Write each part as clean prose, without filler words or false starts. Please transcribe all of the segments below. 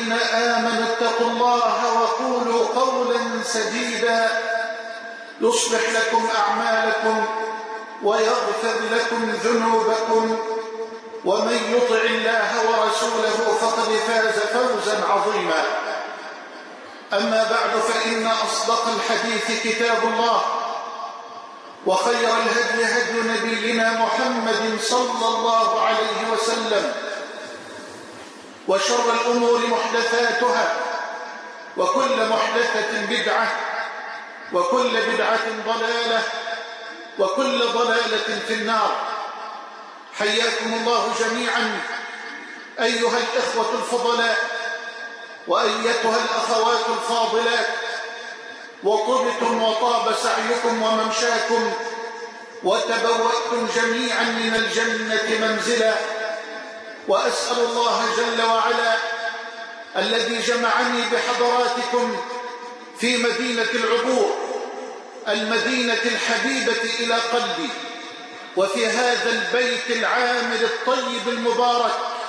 الذين آمنوا اتقوا الله وقولوا قولا سديدا يصلح لكم أعمالكم ويغفر لكم ذنوبكم ومن يطع الله ورسوله فقد فاز فوزا عظيما. أما بعد فإن أصدق الحديث كتاب الله وخير الهدي هدي نبينا محمد صلى الله عليه وسلم وشر الأمور محدثاتها وكل محدثة بدعة وكل بدعة ضلالة وكل ضلالة في النار. حياكم الله جميعا أيها الإخوة الفضلاء وأيتها الأخوات الفاضلات، وطبتم وطاب سعيكم وممشاكم وتبوأتم جميعا من الجنة منزلا. وأسأل الله جل وعلا الذي جمعني بحضراتكم في مدينة العبور، المدينة الحبيبة إلى قلبي، وفي هذا البيت العامر الطيب المبارك،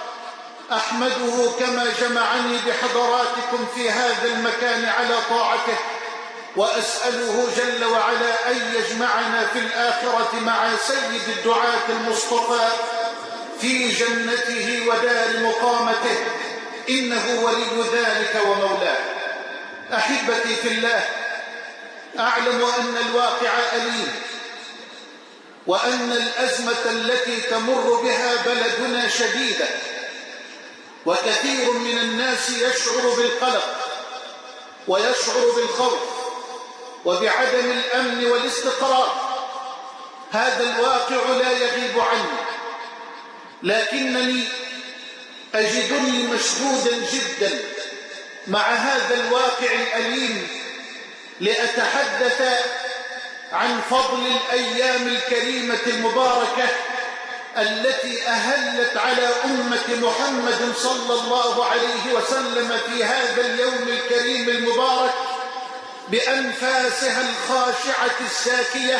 أحمده كما جمعني بحضراتكم في هذا المكان على طاعته، وأسأله جل وعلا أن يجمعنا في الآخرة مع سيد الدعاة المصطفى في جنته ودار مقامته، إنه ولي ذلك ومولاه. أحبتي في الله، أعلم أن الواقع أليم، وأن الأزمة التي تمر بها بلدنا شديدة، وكثير من الناس يشعر بالقلق ويشعر بالخوف وبعدم الأمن والاستقرار. هذا الواقع لا يغيب عني، لكنني أجدني مشدودا جدا مع هذا الواقع الأليم لأتحدث عن فضل الأيام الكريمة المباركة التي أهلت على أمة محمد صلى الله عليه وسلم في هذا اليوم الكريم المبارك بأنفاسها الخاشعة الساكية.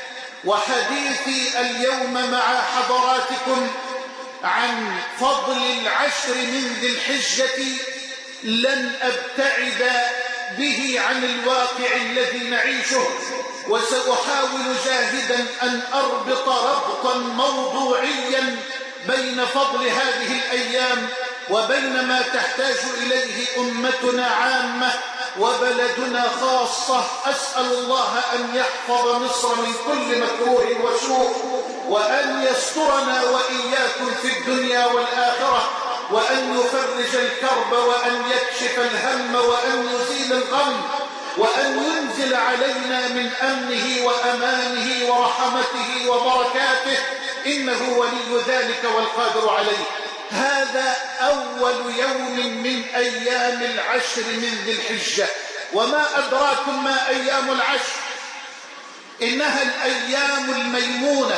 وحديثي اليوم مع حضراتكم عن فضل العشر من ذي الحجة لن أبتعد به عن الواقع الذي نعيشه، وسأحاول جاهدا أن أربط ربطا موضوعيا بين فضل هذه الأيام وبين ما تحتاج إليه أمتنا عامة وبلدنا خاصة. أسأل الله أن يحفظ مصر من كل مكروه وسوء، وأن يسترنا وإياكم في الدنيا والآخرة، وأن يفرج الكرب، وأن يكشف الهم، وأن يزيل الغم، وأن ينزل علينا من أمنه وأمانه ورحمته وبركاته، إنه ولي ذلك والقادر عليه. هذا أول يوم من أيام العشر من ذي الحجة، وما أدراكم ما أيام العشر؟ إنها الأيام الميمونة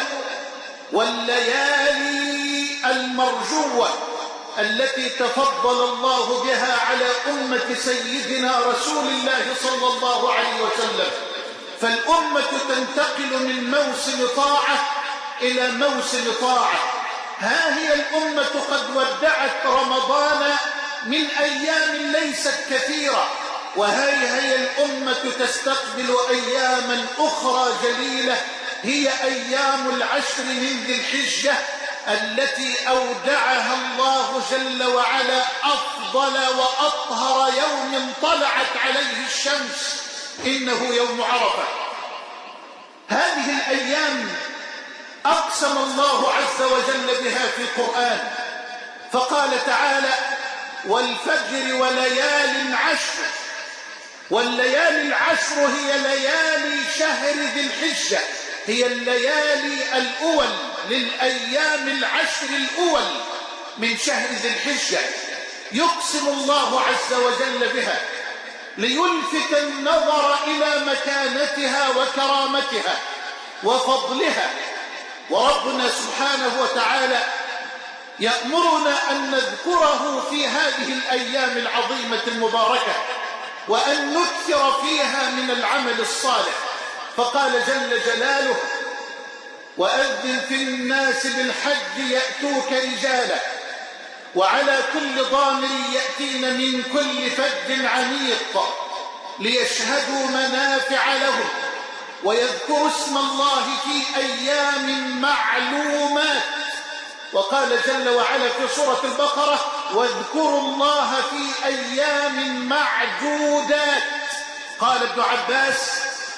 والليالي المرجوة التي تفضل الله بها على أمة سيدنا رسول الله صلى الله عليه وسلم. فالأمة تنتقل من موسم طاعة إلى موسم طاعة. ها هي الأمة قد ودعت رمضان من أيام ليست كثيرة، وهي الأمة تستقبل أياما أخرى جليلة، هي أيام العشر من ذي الحجة التي أودعها الله جل وعلا أفضل وأطهر يوم طلعت عليه الشمس، إنه يوم عرفة. هذه الأيام أقسم الله عز وجل بها في القرآن، فقال تعالى: والفجر وليال عشر. والليالي العشر هي ليالي شهر ذي الحجة، هي الليالي الأول للأيام العشر الأول من شهر ذي الحجة. يقسم الله عز وجل بها ليلفت النظر إلى مكانتها وكرامتها وفضلها. وربنا سبحانه وتعالى يأمرنا أن نذكره في هذه الأيام العظيمة المباركة، وأن نكثر فيها من العمل الصالح. فقال جل جلاله: وأذن في الناس بالحج يأتوك رجالا وعلى كل ضامر يأتين من كل فج عميق ليشهدوا منافع لهم ويذكروا اسم الله في أيام معلومات. وقال جل وعلا في سورة البقرة: واذكروا الله في أيام معدودات. قال ابن عباس: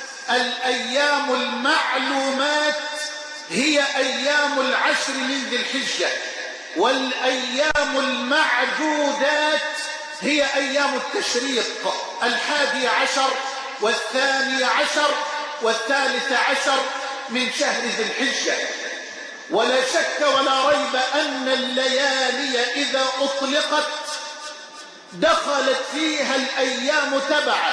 الأيام المعلومات هي أيام العشر من ذي الحجة، والأيام المعدودات هي أيام التشريق 11 و12 و13 من شهر ذي الحجة. ولا شك ولا ريب أن الليالي إذا أطلقت دخلت فيها الأيام تبعا،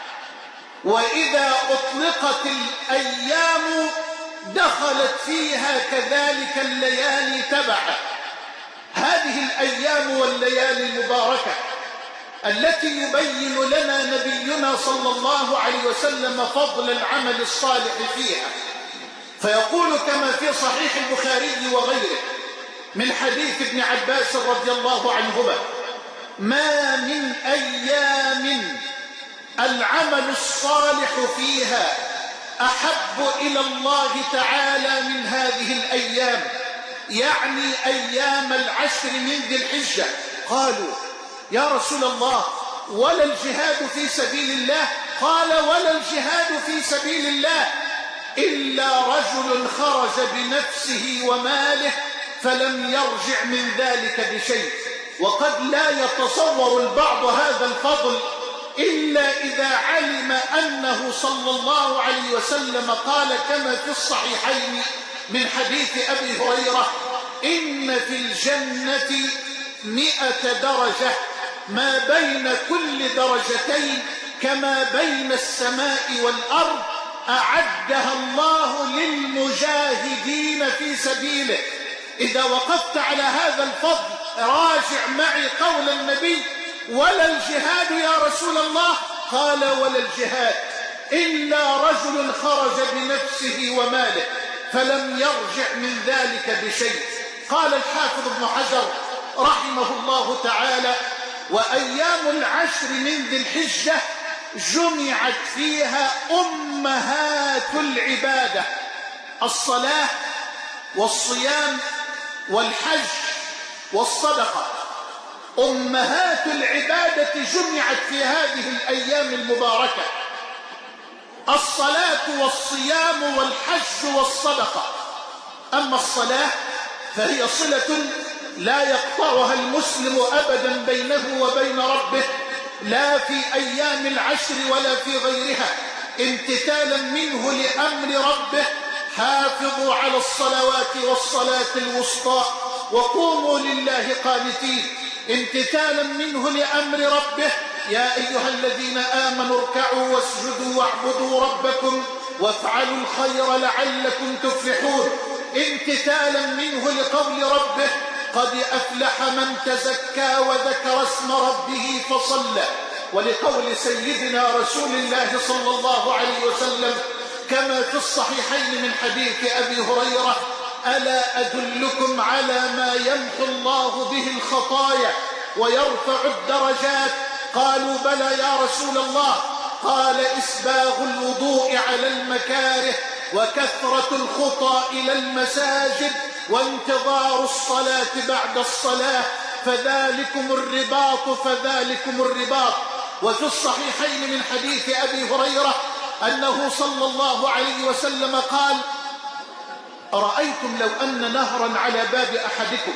وإذا أطلقت الأيام دخلت فيها كذلك الليالي تبعا. هذه الأيام والليالي المباركة التي يبين لنا نبينا صلى الله عليه وسلم فضل العمل الصالح فيها، فيقول كما في صحيح البخاري وغيره من حديث ابن عباس رضي الله عنهما: ما من أيام العمل الصالح فيها أحب إلى الله تعالى من هذه الأيام، يعني أيام العشر من ذي الحجة. قالوا: يا رسول الله، ولا الجهاد في سبيل الله؟ قال: ولا الجهاد في سبيل الله إلا رجل خرج بنفسه وماله فلم يرجع من ذلك بشيء. وقد لا يتصور البعض هذا الفضل إلا إذا علم أنه صلى الله عليه وسلم قال كما في الصحيحين من حديث أبي هريرة: إن في الجنة 100 درجة، ما بين كل درجتين كما بين السماء والأرض، أعدها الله للمجاهدين في سبيله. إذا وقفت على هذا الفضل راجع معي قول النبي: ولا الجهاد يا رسول الله؟ قال: ولا الجهاد إلا رجل خرج بنفسه وماله فلم يرجع من ذلك بشيء. قال الحافظ ابن حجر رحمه الله تعالى: وأيام العشر من ذي الحجة جمعت فيها أمهات العبادة: الصلاة والصيام والحج والصدقة. أمهات العبادة جمعت في هذه الأيام المباركة: الصلاة والصيام والحج والصدقة. أما الصلاة فهي صلة لا يقطعها المسلم أبدا بينه وبين ربه، لا في أيام العشر ولا في غيرها، امتثالا منه لأمر ربه: حافظوا على الصلوات والصلاة الوسطى وقوموا لله قانتين. امتثالا منه لأمر ربه: يا أيها الذين آمنوا اركعوا واسجدوا واعبدوا ربكم وافعلوا الخير لعلكم تفلحون. امتثالا منه لقول ربه: قد أفلح من تزكى وذكر اسم ربه فصلى. ولقول سيدنا رسول الله صلى الله عليه وسلم كما في الصحيحين من حديث أبي هريرة: ألا أدلكم على ما يمحو الله به الخطايا ويرفع الدرجات؟ قالوا: بلى يا رسول الله. قال: إسباغ الوضوء على المكاره، وكثرة الخطى إلى المساجد، وانتظار الصلاة بعد الصلاة، فذلكم الرباط فذلكم الرباط. وفي الصحيحين من حديث أبي هريرة أنه صلى الله عليه وسلم قال: أرأيتم لو أن نهرا على باب أحدكم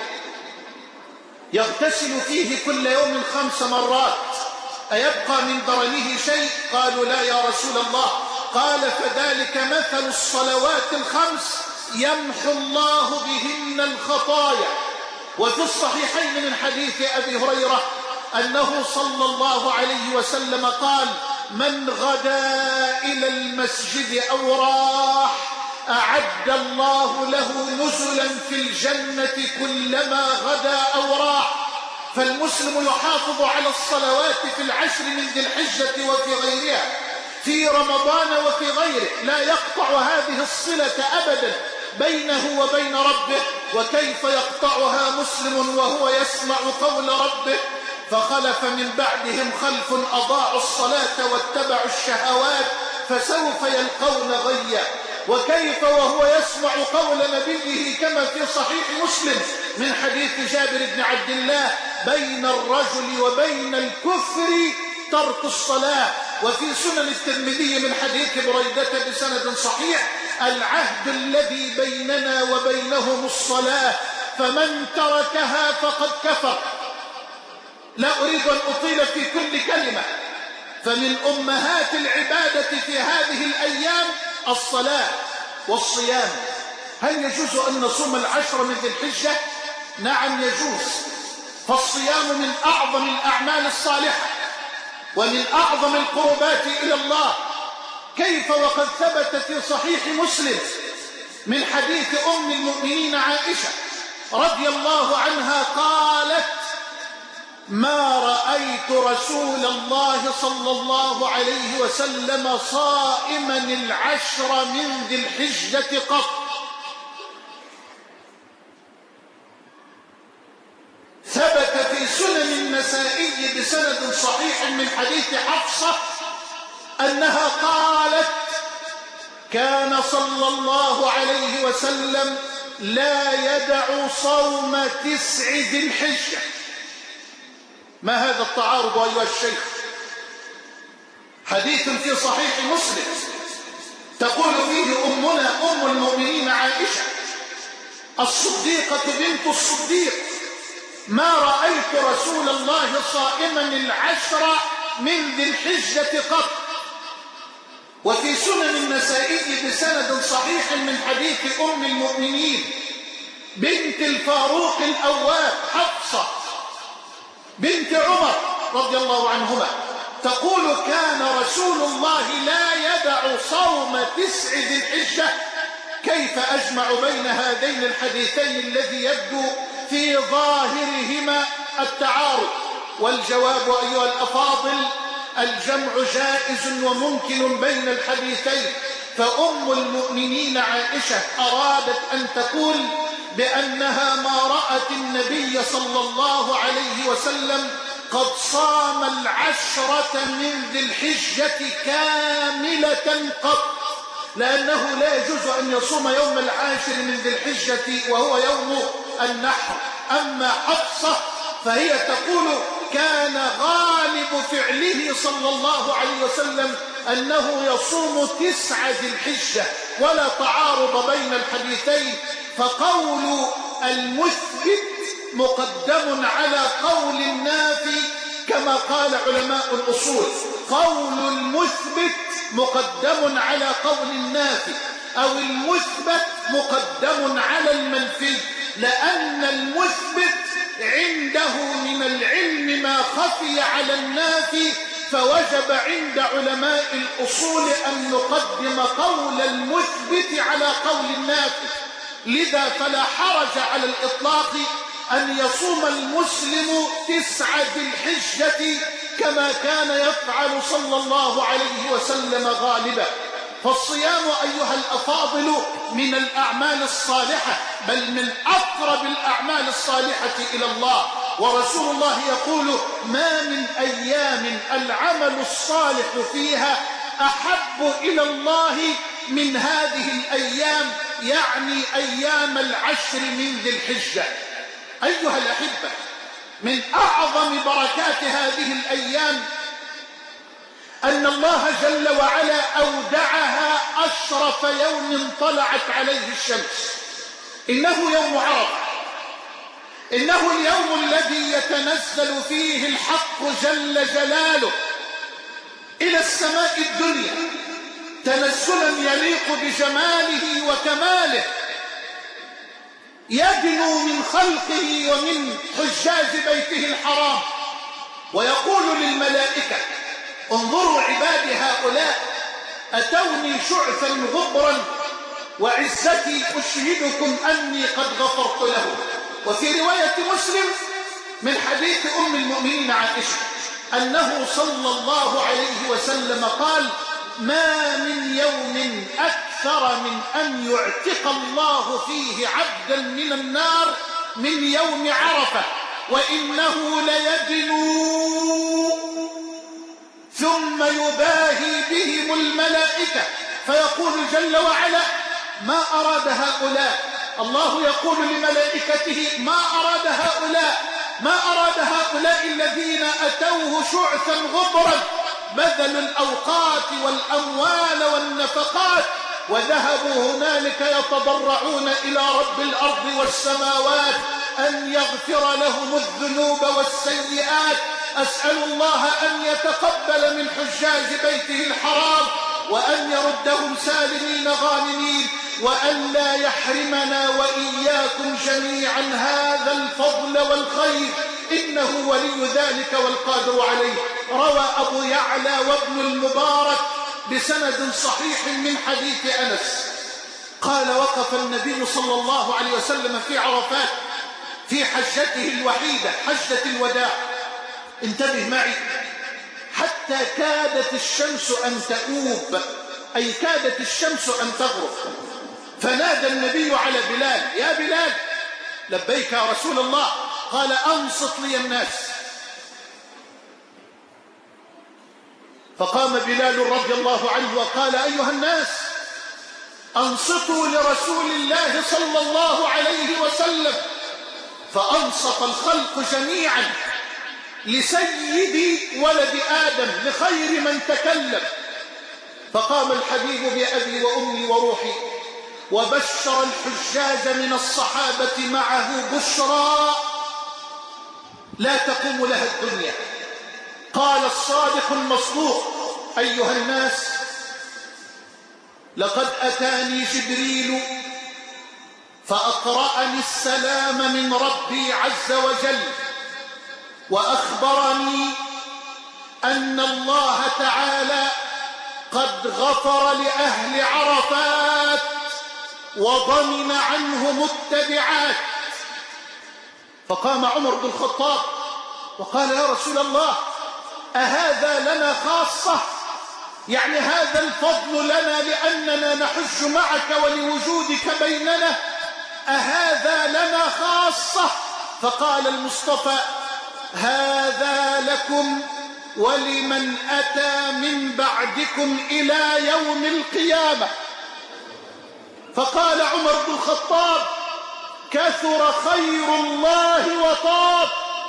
يغتسل فيه كل يوم 5 مرات أيبقى من درنه شيء؟ قالوا: لا يا رسول الله. قال: فذلك مثل الصلوات 5 يمحو الله بهن الخطايا. وفي الصحيحين من حديث أبي هريرة أنه صلى الله عليه وسلم قال: من غدا إلى المسجد أو راح أعد الله له نزلا في الجنة كلما غدا أو راح. فالمسلم يحافظ على الصلوات في العشر من ذي الحجة وفي غيرها، في رمضان وفي غيره، لا يقطع هذه الصلة أبدا بينه وبين ربه. وكيف يقطعها مسلم وهو يسمع قول ربه: فخلف من بعدهم خلف أضاعوا الصلاة واتبعوا الشهوات فسوف يلقون غيا. وكيف وهو يسمع قول نبيه كما في صحيح مسلم من حديث جابر بن عبد الله: بين الرجل وبين الكفر ترك الصلاة. وفي سنن الترمذي من حديث بريدة بسند صحيح: العهد الذي بيننا وبينهم الصلاة فمن تركها فقد كفر. لا أريد أن أطيل في كل كلمة، فمن أمهات العبادة في هذه الأيام الصلاة والصيام. هل يجوز أن نصوم العشر من ذي الحجة؟ نعم يجوز، فالصيام من أعظم الأعمال الصالحة ومن أعظم القربات إلى الله. كيف وقد ثبت في صحيح مسلم من حديث أم المؤمنين عائشة رضي الله عنها قالت: ما رأيت رسول الله صلى الله عليه وسلم صائما العشر من ذي الحجة قط. ثبت في سنن النسائي بسند صحيح من حديث حفصة أنها قالت: كان صلى الله عليه وسلم لا يدع صوم 9 ذي الحجة. ما هذا التعارض أيها الشيخ؟ حديث في صحيح مسلم تقول فيه أمنا أم المؤمنين عائشة الصديقة بنت الصديق: ما رأيت رسول الله صائما العشر من ذي الحجة قط. وفي سنن النسائي بسند صحيح من حديث أم المؤمنين بنت الفاروق الأواب حفصة بنت عمر رضي الله عنهما تقول: كان رسول الله لا يدع صوم 9 ذي الحجة. كيف أجمع بين هذين الحديثين الذي يبدو في ظاهرهما التعارض؟ والجواب أيها الأفاضل: الجمع جائز وممكن بين الحديثين. فأم المؤمنين عائشة أرادت أن تقول بأنها ما رأت النبي صلى الله عليه وسلم قد صام العشرة من ذي الحجة كاملة قط، لأنه لا يجوز أن يصوم يوم العاشر من ذي الحجة وهو يوم النحر. أما حفصة فهي تقول: كان غالب فعله صلى الله عليه وسلم أنه يصوم 9 ذي الحجة، ولا تعارض بين الحديثين. فقول المثبت مقدم على قول النافي كما قال علماء الأصول. قول المثبت مقدم على قول النافي، أو المثبت مقدم على المنفي، لأن المثبت عنده من العلم ما خفي على النافي، فوجب عند علماء الأصول أن نقدم قول المثبت على قول النافي. لذا فلا حرج على الإطلاق أن يصوم المسلم 9 ذي الحجة كما كان يفعل صلى الله عليه وسلم غالبا. فالصيام أيها الأفاضل من الأعمال الصالحة، بل من أقرب الأعمال الصالحة إلى الله. ورسول الله يقول: ما من أيام العمل الصالح فيها أحب إلى الله من هذه الأيام، يعني أيام العشر من ذي الحجة. أيها الأحبة، من أعظم بركات هذه الأيام أن الله جل وعلا أودعها أشرف يوم طلعت عليه الشمس. إنه يوم عرفة، إنه اليوم الذي يتنزل فيه الحق جل جلاله إلى السماء الدنيا تنزلا يليق بجماله وكماله، يدنو من خلقه ومن حجاج بيته الحرام، ويقول للملائكة: انظروا عبادي هؤلاء أتوني شعثا غبرا وعزتي أشهدكم أني قد غفرت له. وفي رواية مسلم من حديث أم المؤمنين عائشة أنه صلى الله عليه وسلم قال: ما من يوم أكثر من أن يعتق الله فيه عبدا من النار من يوم عرفة، وإنه ليدنو ثم يباهي بهم الملائكة فيقول جل وعلا ما أراد هؤلاء. الله يقول لملائكته ما أراد هؤلاء الذين أتوه شعثا غبرا، بذلوا الأوقات والأموال والنفقات وذهبوا هنالك يتضرعون إلى رب الأرض والسماوات أن يغفر لهم الذنوب والسيئات. أسأل الله أن يتقبل من حجاج بيته الحرام وأن يردهم سالمين غانمين، وأن لا يحرمنا وإياكم جميعا هذا الفضل والخير، إنه ولي ذلك والقادر عليه. روى أبو يعلى وابن المبارك بسند صحيح من حديث أنس قال وقف النبي صلى الله عليه وسلم في عرفات في حجته الوحيدة حجة الوداع، انتبه معي، حتى كادت الشمس أن تؤوب، أي كادت الشمس أن تغرب، فنادى النبي على بلال يا بلال. لبيك يا رسول الله. قال أنصت لي الناس. فقام بلال رضي الله عنه وقال أيها الناس أنصتوا لرسول الله صلى الله عليه وسلم. فأنصت الخلق جميعا لسيد ولد آدم لخير من تكلم. فقام الحبيب بأبي وأمي وروحي وبشر الحجاج من الصحابة معه بشرى لا تقوم لها الدنيا. قال الصادق المصدوق أيها الناس لقد أتاني جبريل فأقرأني السلام من ربي عز وجل وأخبرني أن الله تعالى قد غفر لأهل عرفات وضمن عنهم التبعات. فقام عمر بن الخطاب وقال يا رسول الله أهذا لنا خاصة؟ يعني هذا الفضل لنا لأننا نحج معك ولوجودك بيننا، أهذا لنا خاصة؟ فقال المصطفى هذا لكم ولمن أتى من بعدكم إلى يوم القيامة. فقال عمر بن الخطاب كثر خير الله وطاب،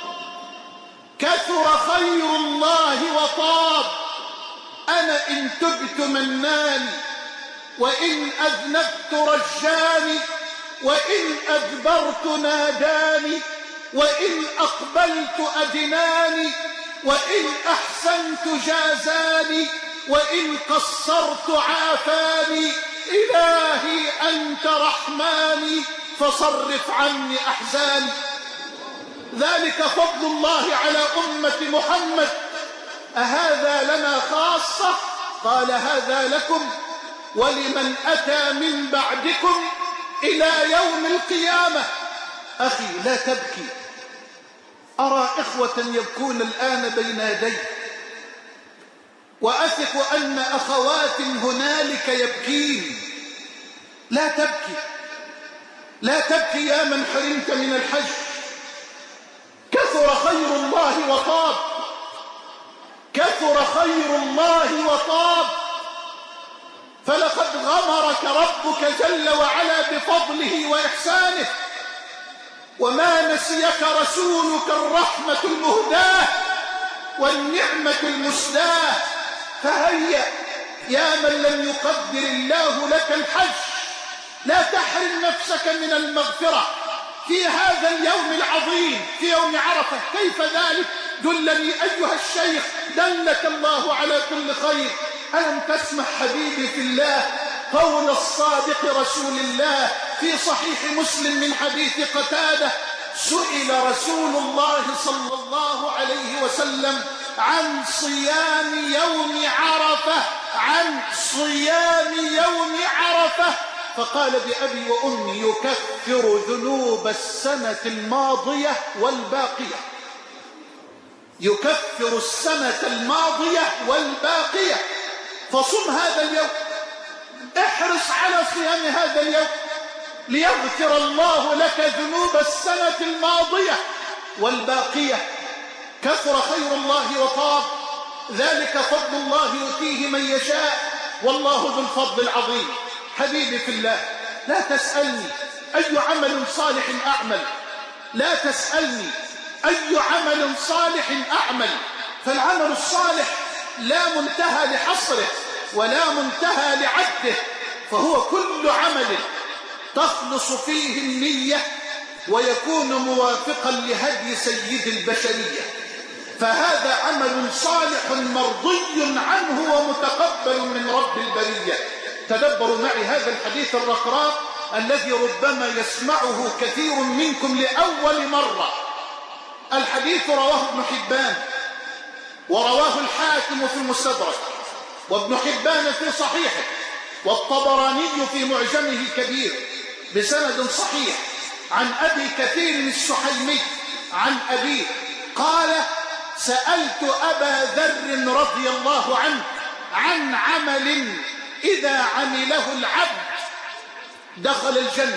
كثر خير الله وطاب. أنا إن تبت مناني وإن أذنبت رجاني وإن أدبرت ناداني وإن أقبلت أدناني وإن أحسنت جازاني وإن قصرت عافاني. إلهي أنت رحماني فصرف عني أحزاني. ذلك فضل الله على أمة محمد. أهذا لنا خاصة؟ قال هذا لكم ولمن أتى من بعدكم إلى يوم القيامة. أخي لا تبكي، أرى إخوة يبكون الآن بين يدي، وأثق أن أخوات هنالك يبكين. لا تبكي، لا تبكي يا من حرمت من الحج. كثر خير الله وطاب، كثر خير الله وطاب. فلقد غمرك ربك جل وعلا بفضله وإحسانه، وما نسيك رسولك الرحمة المهداة والنعمة المسداة. فهيا يا من لم يقدر الله لك الحج، لا تحرم نفسك من المغفرة في هذا اليوم العظيم، في يوم عرفة. كيف ذلك؟ دلني أيها الشيخ، دلك الله على كل خير. ألم تسمع حبيبي في الله قول الصادق رسول الله في صحيح مسلم من حديث قتادة؟ سئل رسول الله صلى الله عليه وسلم عن صيام يوم عرفة، عن صيام يوم عرفة، فقال بأبي وأمي يكفر ذنوب السنة الماضية والباقية، يكفر السنة الماضية والباقية. فصم هذا اليوم، احرص على صيام هذا اليوم ليغفر الله لك ذنوب السنة الماضية والباقية. كثر خير الله وطاب. ذلك فضل الله يؤتيه من يشاء والله ذو الفضل العظيم. حبيبي في الله، لا تسألني أي عمل صالح أعمل، لا تسألني أي عمل صالح أعمل، فالعمل الصالح لا منتهى لحصره ولا منتهى لعده، فهو كل عمل تخلص فيه النية ويكون موافقا لهدي سيد البشرية، فهذا عمل صالح مرضي عنه ومتقبل من رب البرية. تدبروا معي هذا الحديث الرقراق الذي ربما يسمعه كثير منكم لأول مرة. الحديث رواه ابن حبان ورواه الحاكم في المستدرك، وابن حبان في صحيحه، والطبراني في معجمه الكبير بسند صحيح عن أبي كثير السحيمي عن أبيه قال: سألت أبا ذر رضي الله عنه عن عمل إذا عمله العبد دخل الجنة.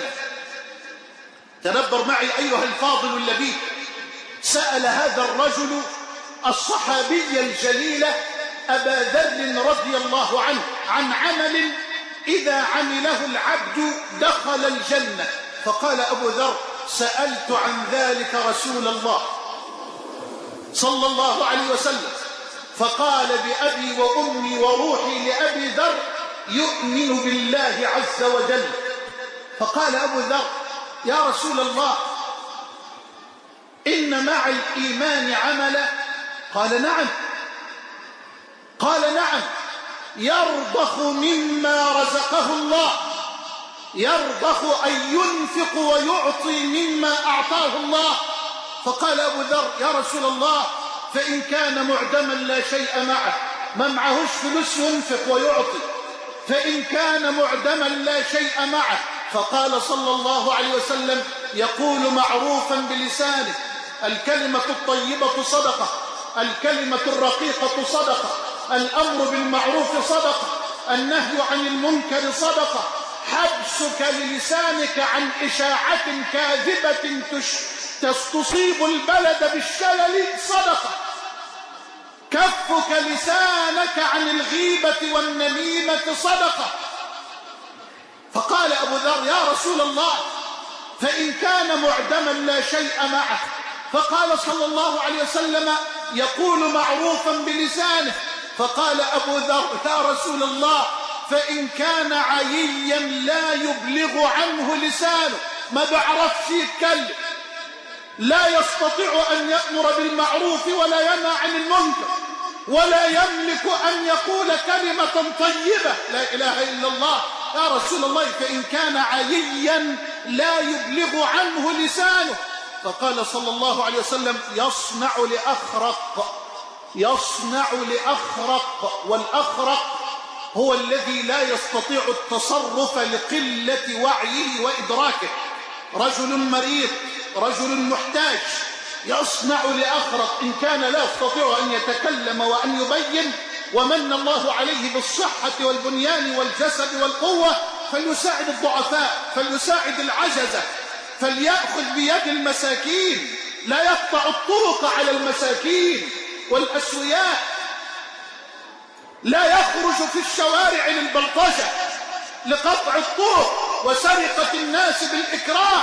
تدبر معي أيها الفاضل اللبيب، سأل هذا الرجل الصحابي الجليل أبا ذر رضي الله عنه عن عمل إذا عمله العبد دخل الجنة، فقال أبو ذر: سألت عن ذلك رسول الله صلى الله عليه وسلم، فقال بأبي وأمي وروحي لأبي ذر: يؤمن بالله عز وجل. فقال أبو ذر: يا رسول الله، إن مع الإيمان عملا؟ قال: نعم. قال: نعم، يرضخ مما رزقه الله، يرضخ أن ينفق ويعطي مما أعطاه الله. فقال أبو ذر: يا رسول الله، فإن كان معدما لا شيء معه، ما معهوش فلوس ينفق ويعطي، فإن كان معدما لا شيء معه. فقال صلى الله عليه وسلم: يقول معروفا بلسانه، الكلمة الطيبة صدقة، الكلمة الرقيقة صدقة، الأمر بالمعروف صدقة، النهي عن المنكر صدقة، حبسك للسانك عن إشاعة كاذبة تصيب البلد بالشلل صدقة، كفك لسانك عن الغيبة والنميمة صدقة. فقال أبو ذر: يا رسول الله، فإن كان معدما لا شيء معه؟ فقال صلى الله عليه وسلم: يقول معروفا بلسانه. فقال أبو ذر: يا رسول الله، فإن كان عييا لا يبلغ عنه لسانه، ما بعرفش يتكلم، لا يستطيع أن يأمر بالمعروف ولا ينهى عن المنكر، ولا يملك أن يقول كلمة طيبة لا إله إلا الله. يا رسول الله، فإن كان عييا لا يبلغ عنه لسانه. فقال صلى الله عليه وسلم: يصنع لأخرق، يصنع لأخرق، والأخرق هو الذي لا يستطيع التصرف لقلة وعيه وإدراكه، رجل مريض، رجل محتاج، يصنع لأخرق إن كان لا يستطيع أن يتكلم وأن يبين، ومن الله عليه بالصحة والبنيان والجسد والقوة، فليساعد الضعفاء، فليساعد العجزة، فليأخذ بيد المساكين، لا يقطع الطرق على المساكين والأسوياء، لا يخرج في الشوارع للبلطجة، لقطع الطرق وسرقة الناس بالإكراه،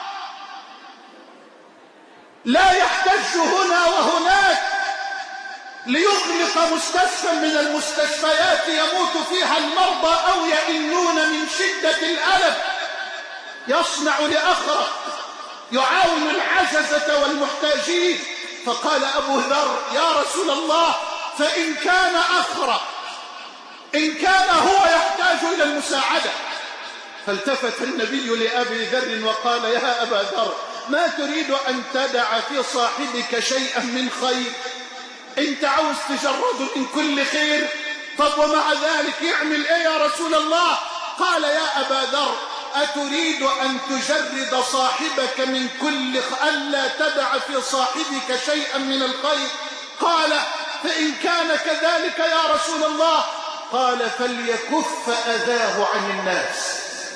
لا يحتج هنا وهناك ليغلق مستشفى من المستشفيات يموت فيها المرضى أو يئنون من شدة الألم. يصنع لأخرق، يعاون العجزة والمحتاجين. فقال أبو ذر: يا رسول الله، فإن كان أخرق، إن كان هو يحتاج إلى المساعدة. فالتفت النبي لأبي ذر وقال: يا أبا ذر، ما تريد أن تدع في صاحبك شيئا من خير؟ انت عاوز تجرده من كل خير، طب ومع ذلك يعمل ايه يا رسول الله؟ قال: يا أبا ذر، أتريد أن تجرد صاحبك من كل ألا تدع في صاحبك شيئا من الخير؟ قال: فإن كان كذلك يا رسول الله. قال: فليكف أذاه عن الناس.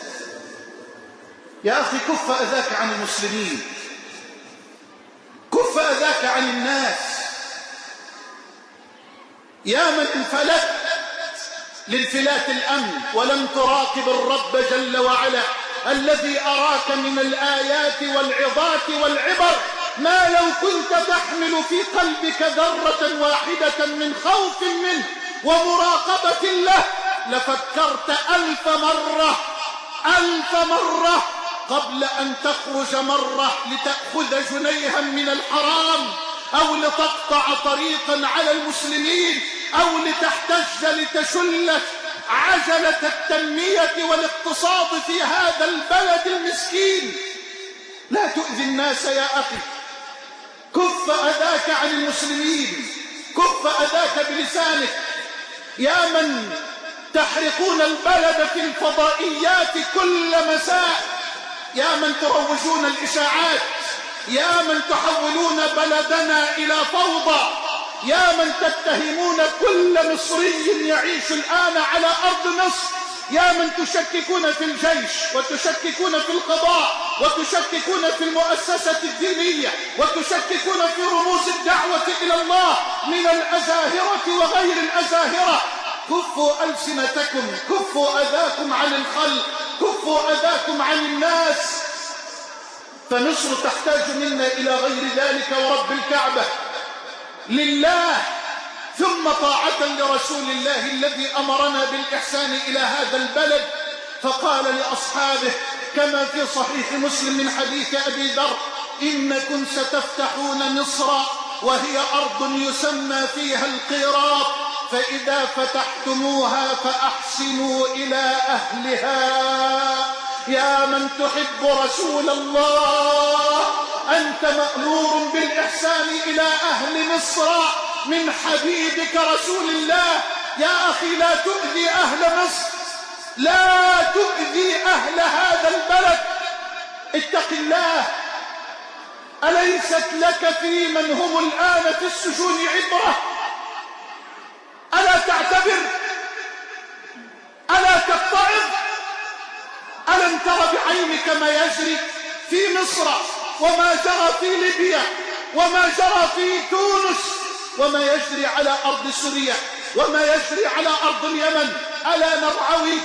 يا أخي، كف أذاك عن المسلمين، كف أذاك عن الناس، يا من انفلت لانفلات الأمن ولم تراقب الرب جل وعلا الذي أراك من الآيات والعظات والعبر ما لو كنت تحمل في قلبك ذرة واحدة من خوف منه ومراقبة له لفكرت 1000 مرة قبل أن تخرج مرة لتأخذ جنيها من الحرام أو لتقطع طريقا على المسلمين أو لتحتج لتشلك عجلة التنمية والاقتصاد في هذا البلد المسكين. لا تؤذي الناس يا أخي، كف أذاك عن المسلمين، كف أذاك بلسانك. يا من تحرقون البلد في الفضائيات كل مساء، يا من تروجون الإشاعات، يا من تحولون بلدنا إلى فوضى، يا من تتهمون كل مصري يعيش الآن على أرض مصر، يا من تشككون في الجيش وتشككون في القضاء وتشككون في المؤسسة الدينية وتشككون في رموز الدعوة إلى الله من الأزاهرة وغير الأزاهرة. كفوا ألسنتكم، كفوا أذاكم عن الخلق، كفوا أذاكم عن الناس. فمصر تحتاج منا إلى غير ذلك ورب الكعبة، لله ثم طاعة لرسول الله الذي أمرنا بالإحسان إلى هذا البلد. فقال لأصحابه كما في صحيح مسلم من حديث أبي ذر: إنكم ستفتحون مصر وهي أرض يسمى فيها القيراط، فإذا فتحتموها فأحسنوا إلى أهلها. يا من تحب رسول الله، أنت مأمور بالإحسان إلى أهل مصر من حبيبك رسول الله. يا أخي لا تؤذي أهل مصر، لا تؤذي أهل هذا البلد، اتق الله. أليست لك في من هم الآن في السجون عبرة؟ ألا تعتبر؟ ألا تتعظ؟ ألم تر بعينك ما يجري في مصر وما جرى في ليبيا وما جرى في تونس وما يجري على أرض سوريا وما يجري على أرض اليمن؟ ألا نرعوي؟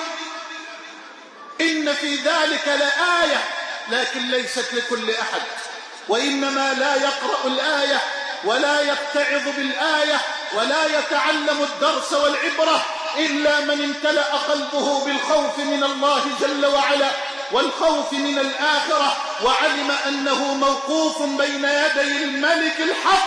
إن في ذلك لآية، لكن ليست لكل أحد، وإنما لا يقرأ الآية ولا يتعظ بالآية ولا يتعلم الدرس والعبرة إلا من امتلأ قلبه بالخوف من الله جل وعلا والخوف من الآخرة، وعلم أنه موقوف بين يدي الملك الحق.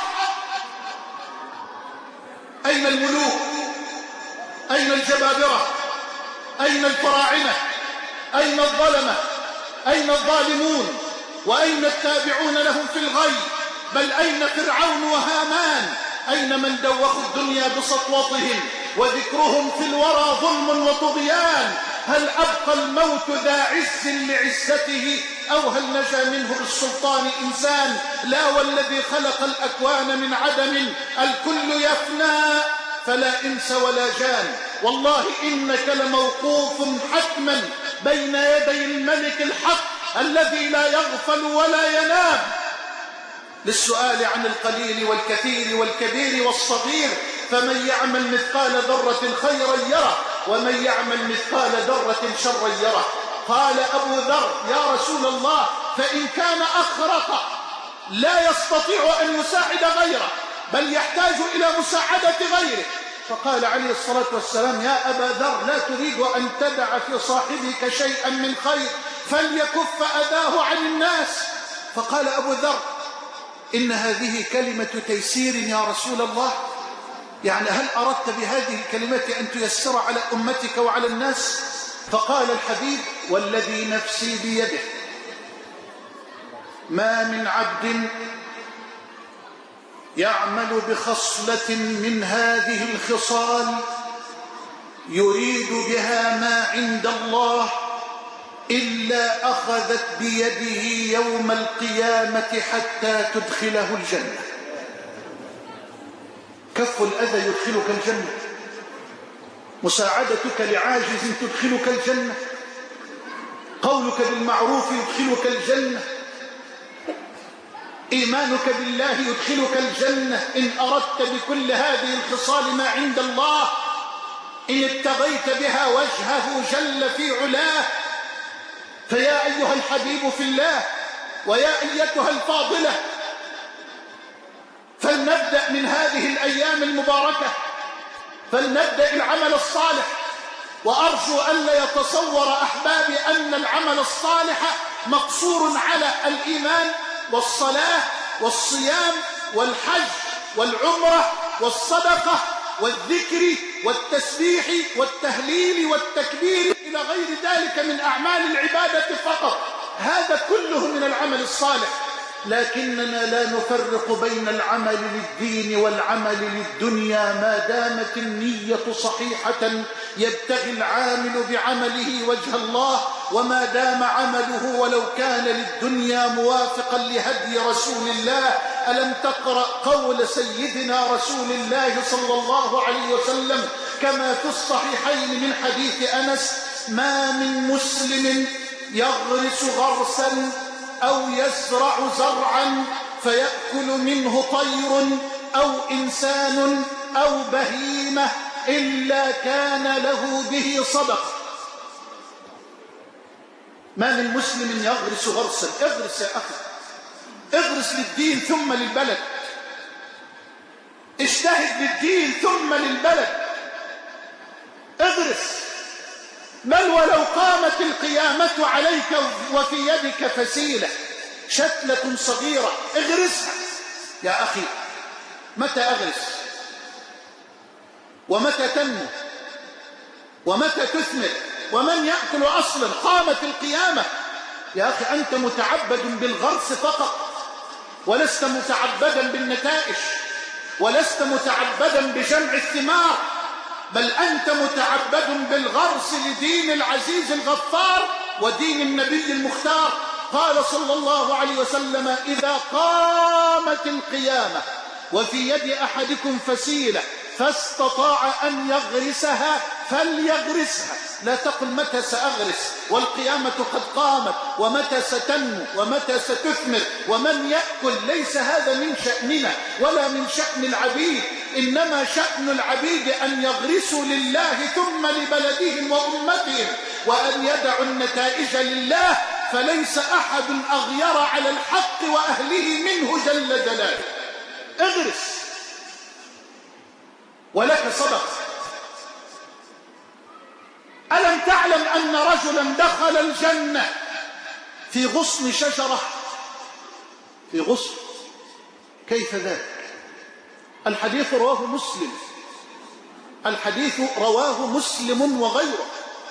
أين الملوك؟ أين الجبابرة؟ أين الفراعنة؟ أين الظلمة؟ أين الظالمون؟ وأين التابعون لهم في الغي؟ بل أين فرعون وهامان؟ أين من دوخوا الدنيا بسطوتهم وذكرهم في الورى ظلم وطغيان؟ هل أبقى الموت ذا عز لعزته أو هل نجا منه بالسلطان إنسان؟ لا، والذي خلق الأكوان من عدم الكل يفنى فلا إنس ولا جان. والله إنك لموقوف حتما بين يدي الملك الحق الذي لا يغفل ولا ينام، للسؤال عن القليل والكثير والكبير والصغير. فمن يعمل مثقال ذرة خيرا يره ومن يعمل مثقال ذرة شرا يره. قال أبو ذر: يا رسول الله، فإن كان أخرق لا يستطيع أن يساعد غيره بل يحتاج إلى مساعدة غيره. فقال عليه الصلاة والسلام: يا أبا ذر، لا تريد أن تدع في صاحبك شيئا من خير فليكف أذاه عن الناس. فقال أبو ذر: إن هذه كلمة تيسير يا رسول الله، يعني هل أردت بهذه الكلمة أن تيسر على أمتك وعلى الناس؟ فقال الحبيب: والذي نفسي بيده ما من عبد يعمل بخصلة من هذه الخصال يريد بها ما عند الله إلا أخذت بيده يوم القيامة حتى تدخله الجنة. كف الأذى يدخلك الجنة، مساعدتك لعاجز تدخلك الجنة، قولك بالمعروف يدخلك الجنة. إيمانك بالله يدخلك الجنة إن أردت بكل هذه الخصال ما عند الله، إن ابتغيت بها وجهه جل في علاه. فيا أيها الحبيب في الله ويا أيتها الفاضلة، فلنبدأ من هذه الأيام المباركة، فلنبدأ العمل الصالح. وأرجو أن لا يتصور أحبابي أن العمل الصالح مقصور على الإيمان والصلاة والصيام والحج والعمرة والصدقة والذكر والتسبيح والتهليل والتكبير إلى غير ذلك من أعمال العبادة فقط. هذا كله من العمل الصالح، لكننا لا نفرق بين العمل للدين والعمل للدنيا ما دامت النية صحيحة يبتغي العامل بعمله وجه الله، وما دام عمله ولو كان للدنيا موافقا لهدي رسول الله. ألم تقرأ قول سيدنا رسول الله صلى الله عليه وسلم كما في الصحيحين من حديث أنس: ما من مسلم يغرس غرسا أو يزرع زرعا فيأكل منه طير أو إنسان أو بهيمة إلا كان له به صدقة. ما من مسلم يغرس غرسا. اغرس يا أخي، اغرس للدين ثم للبلد، اجتهد للدين ثم للبلد، اغرس. بل ولو قامت القيامة عليك وفي يدك فسيلة شتلة صغيرة اغرسها يا أخي. متى أغرس ومتى تنمو ومتى تثمر ومن يأكل أصلا؟ قامت القيامة يا أخي. أنت متعبد بالغرس فقط، ولست متعبدا بالنتائج، ولست متعبدا بجمع الثمار، بل أنت متعبد بالغرس لدين العزيز الغفار ودين النبي المختار. قال صلى الله عليه وسلم: إذا قامت القيامة وفي يد أحدكم فسيلة فاستطاع أن يغرسها فليغرسها. لا تقل متى سأغرس والقيامة قد قامت، ومتى ستنمو ومتى ستثمر ومن يأكل. ليس هذا من شأننا ولا من شأن العبيد، إنما شأن العبيد أن يغرسوا لله ثم لبلدهم وأمتهم، وأن يدعوا النتائج لله. فليس أحد أغير على الحق وأهله منه جل جلاله. اغرس ولك صدق. ألم تعلم أن رجلا دخل الجنة في غصن شجرة؟ في غصن. كيف ذاك؟ الحديث رواه مسلم، الحديث رواه مسلم وغيره،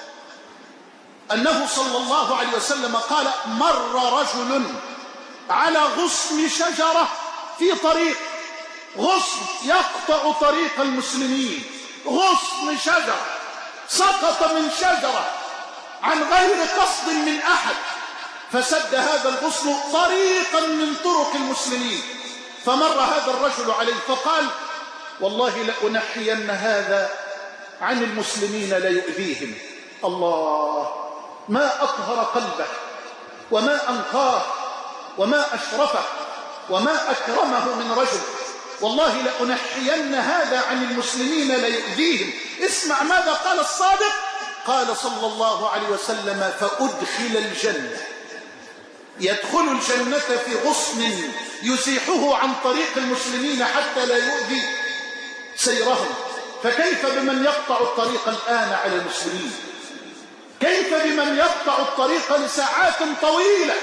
أنه صلى الله عليه وسلم قال: مر رجل على غصن شجرة في طريق، غصن يقطع طريق المسلمين، غصن شجرة سقط من شجرة عن غير قصد من أحد، فسد هذا الغصن طريقا من طرق المسلمين. فمر هذا الرجل عليه فقال: والله لأنحين هذا عن المسلمين ليؤذيهم. الله، ما أطهر قلبه وما أنقاه وما أشرفه وما أكرمه من رجل. والله لأنحين هذا عن المسلمين ليؤذيهم. اسمع ماذا قال الصادق. قال صلى الله عليه وسلم: فأدخل الجنة. يدخل الجنة في غصن يزيحه عن طريق المسلمين حتى لا يؤذي سيرهم. فكيف بمن يقطع الطريق الآن على المسلمين؟ كيف بمن يقطع الطريق لساعات طويلة؟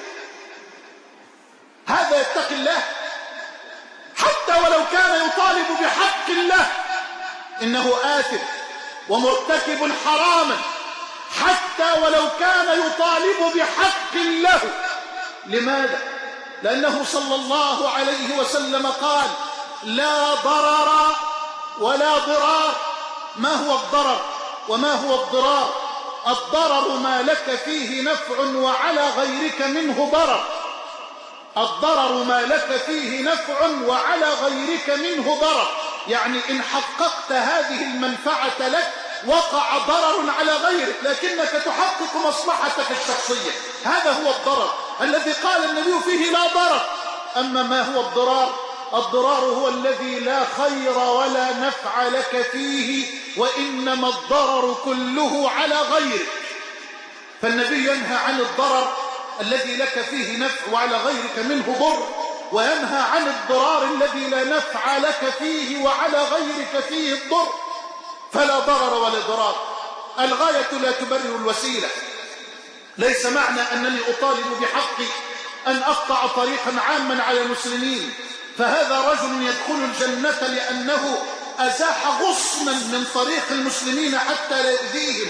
هذا يتقي الله حتى ولو كان يطالب بحق الله، إنه آثم ومرتكب حراما، حتى ولو كان يطالب بحق له. لماذا؟ لأنه صلى الله عليه وسلم قال: لا ضرر ولا ضرار. ما هو الضرر وما هو الضرار؟ الضرر ما لك فيه نفع وعلى غيرك منه ضرر. الضرر ما لك فيه نفع وعلى غيرك منه ضرر، يعني إن حققت هذه المنفعة لك وقع ضرر على غيرك، لكنك تحقق مصلحتك الشخصية. هذا هو الضرر الذي قال النبي فيه: لا ضرر أما ما هو الضرار؟ الضرار هو الذي لا خير ولا نفع لك فيه، وإنما الضرر كله على غيرك. فالنبي ينهى عن الضرر الذي لك فيه نفع وعلى غيرك منه ضر، وينهى عن الضرار الذي لا نفع لك فيه وعلى غيرك فيه الضر. فلا ضرر ولا ضرار. الغاية لا تبرر الوسيلة. ليس معنى أنني أطالب بحقي أن أقطع طريقا عاما على المسلمين، فهذا رجل يدخل الجنة لأنه أزاح غصنا من طريق المسلمين حتى لا يؤذيهم.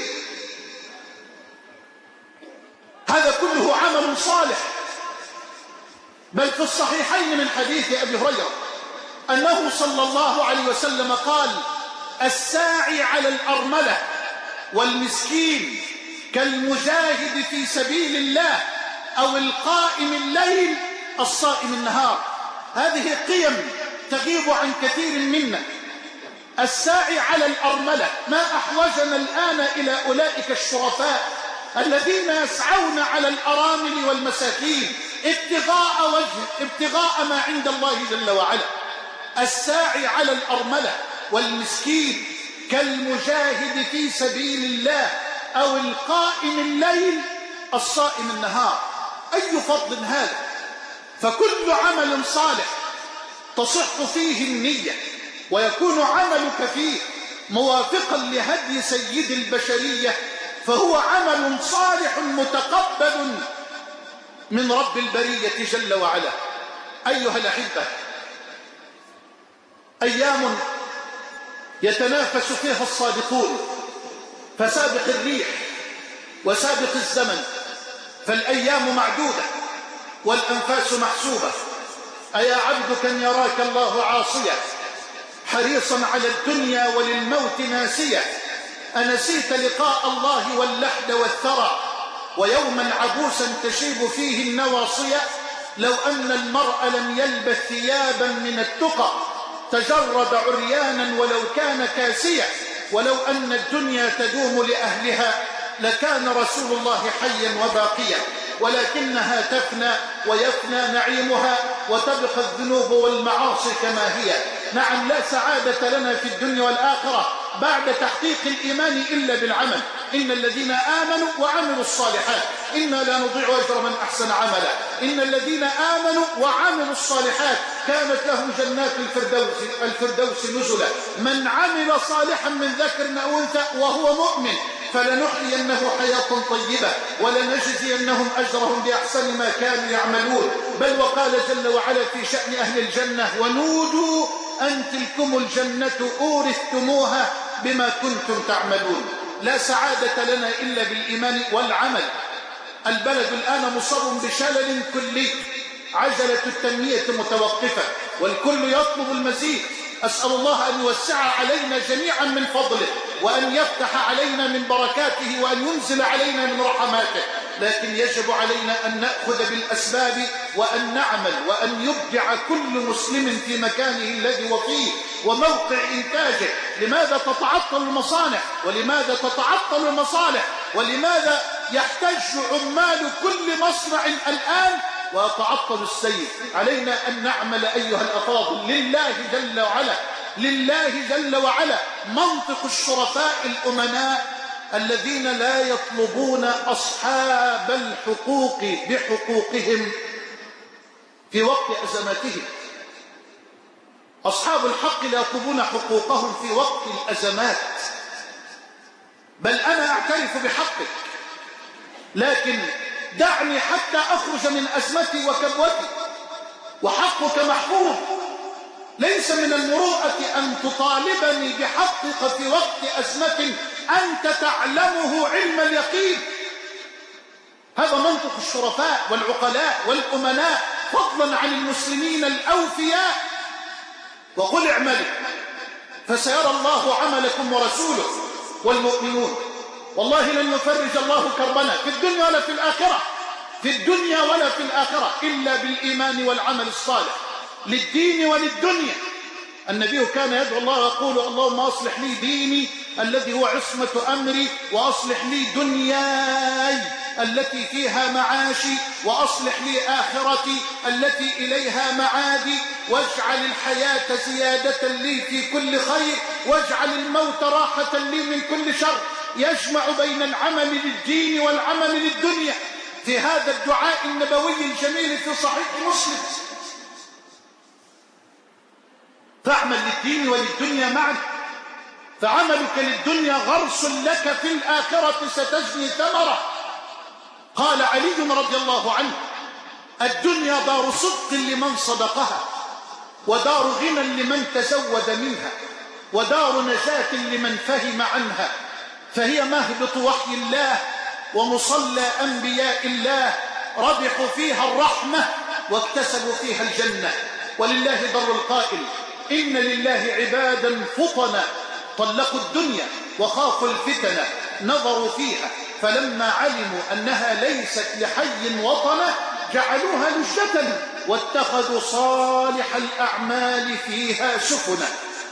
هذا كله عمل صالح. بل في الصحيحين من حديث أبي هريرة أنه صلى الله عليه وسلم قال: الساعي على الأرملة والمسكين كالمجاهد في سبيل الله، أو القائم الليل الصائم النهار. هذه قيم تغيب عن كثير منا. الساعي على الأرملة، ما أحوجنا الآن إلى أولئك الشرفاء الذين يسعون على الأرامل والمساكين ابتغاء وجه، ابتغاء ما عند الله جل وعلا. الساعي على الأرملة والمسكين كالمجاهد في سبيل الله، أو القائم الليل الصائم النهار. أي فضل هذا! فكل عمل صالح تصح فيه النية ويكون عملك فيه موافقا لهدي سيد البشرية فهو عمل صالح متقبل من رب البرية جل وعلا. أيها الأحبة، أيام يتنافس فيها الصادقون، فسابق الريح وسابق الزمن، فالأيام معدودة والأنفاس محسوبة. أيا عبد كن يراك الله عاصيا حريصا على الدنيا وللموت ناسيا، أنسيت لقاء الله واللحد والثرى ويوما عبوسا تشيب فيه النواصية. لو أن المرء لم يلبث ثيابا من التقى تجرد عريانا ولو كان كاسيا، ولو أن الدنيا تدوم لأهلها لكان رسول الله حيا وباقيا، ولكنها تفنى ويفنى نعيمها وتبقى الذنوب والمعاصي كما هي. نعم، لا سعادة لنا في الدنيا والآخرة بعد تحقيق الإيمان إلا بالعمل. إن الذين آمنوا وعملوا الصالحات إنا لا نضيع أجر من أحسن عملا. إن الذين آمنوا وعملوا الصالحات كانت لهم جنات الفردوس نزلا. من عمل صالحا من ذكر أو أنثى وهو مؤمن فلنحيينه حياة طيبة ولنجزينهم أجرهم بأحسن ما كانوا يعملون. بل وقال جل وعلا في شأن أهل الجنة: ونودوا أن تلكم الجنة أورثتموها بما كنتم تعملون. لا سعادة لنا إلا بالإيمان والعمل. البلد الآن مصاب بشلل كلي، عجلة التنمية متوقفة والكل يطلب المزيد. أسأل الله أن يوسع علينا جميعا من فضله، وأن يفتح علينا من بركاته، وأن ينزل علينا من رحماته. لكن يجب علينا أن نأخذ بالأسباب وأن نعمل، وأن يبدع كل مسلم في مكانه الذي وفيه وموقع إنتاجه. لماذا تتعطل المصانع؟ ولماذا تتعطل المصالح؟ ولماذا يحتاج عمال كل مصنع الآن ويتعطل السير؟ علينا أن نعمل أيها الأفاضل لله جل وعلا، لله جل وعلا. منطق الشرفاء الأمناء الذين لا يطلبون أصحاب الحقوق بحقوقهم في وقت أزماتهم. أصحاب الحق لا يطلبون حقوقهم في وقت الأزمات. بل أنا أعترف بحقك، لكن دعني حتى أخرج من أزمتي وكبوتي، وحقك محفوظ. ليس من المروءة أن تطالبني بحقك في وقت أزمة أنت تعلمه علم اليقين. هذا منطق الشرفاء والعقلاء والأمناء فضلا عن المسلمين الأوفياء. وقل اعملوا فسيرى الله عملكم ورسوله والمؤمنون. والله لن يفرج الله كربنا في الدنيا ولا في الآخرة، في الدنيا ولا في الآخرة، إلا بالإيمان والعمل الصالح للدين وللدنيا. النبي كان يدعو الله ويقول: اللهم أصلح لي ديني الذي هو عصمة أمري، وأصلح لي دنياي التي فيها معاشي، وأصلح لي آخرتي التي إليها معادي، واجعل الحياة زيادة لي في كل خير، واجعل الموت راحة لي من كل شر. يجمع بين العمل للدين والعمل للدنيا في هذا الدعاء النبوي الجميل في صحيح مسلم. فاعمل للدين وللدنيا معا، فعملك للدنيا غرس لك في الآخرة ستجني ثمرة. قال علي رضي الله عنه: الدنيا دار صدق لمن صدقها، ودار غنى لمن تزود منها، ودار نجاة لمن فهم عنها، فهي مهبط وحي الله ومصلى أنبياء الله، ربحوا فيها الرحمة واكتسبوا فيها الجنة. ولله در القائل: إن لله عبادا فطنا طلقوا الدنيا وخافوا الفتن، نظروا فيها فلما علموا أنها ليست لحي وطنا جعلوها لجة واتخذوا صالح الأعمال فيها سفنا.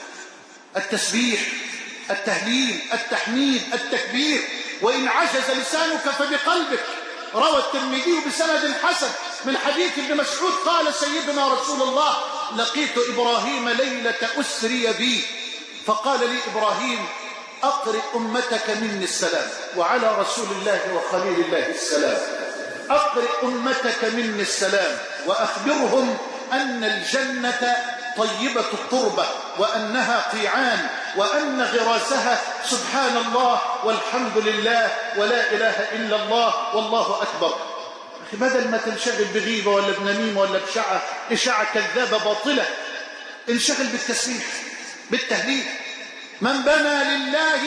التسبيح، التهليل، التحميد، التكبير، وإن عجز لسانك فبقلبك. روى الترمذي بسند حسن من حديث ابن مسعود قال سيدنا رسول الله: لقيت إبراهيم ليلة أسري بي فقال لي إبراهيم: أقرئ أمتك مني السلام. وعلى رسول الله وخليل الله السلام. أقرئ أمتك مني السلام وأخبرهم أن الجنة طيبة التربة، وأنها قيعان، وأن غراسها سبحان الله والحمد لله ولا إله إلا الله والله أكبر. أخي بدل ما تنشغل بغيبة ولا بنميمة ولا إشاعة كذابة باطلة، انشغل بالتسبيح بالتهليل. من بنى لله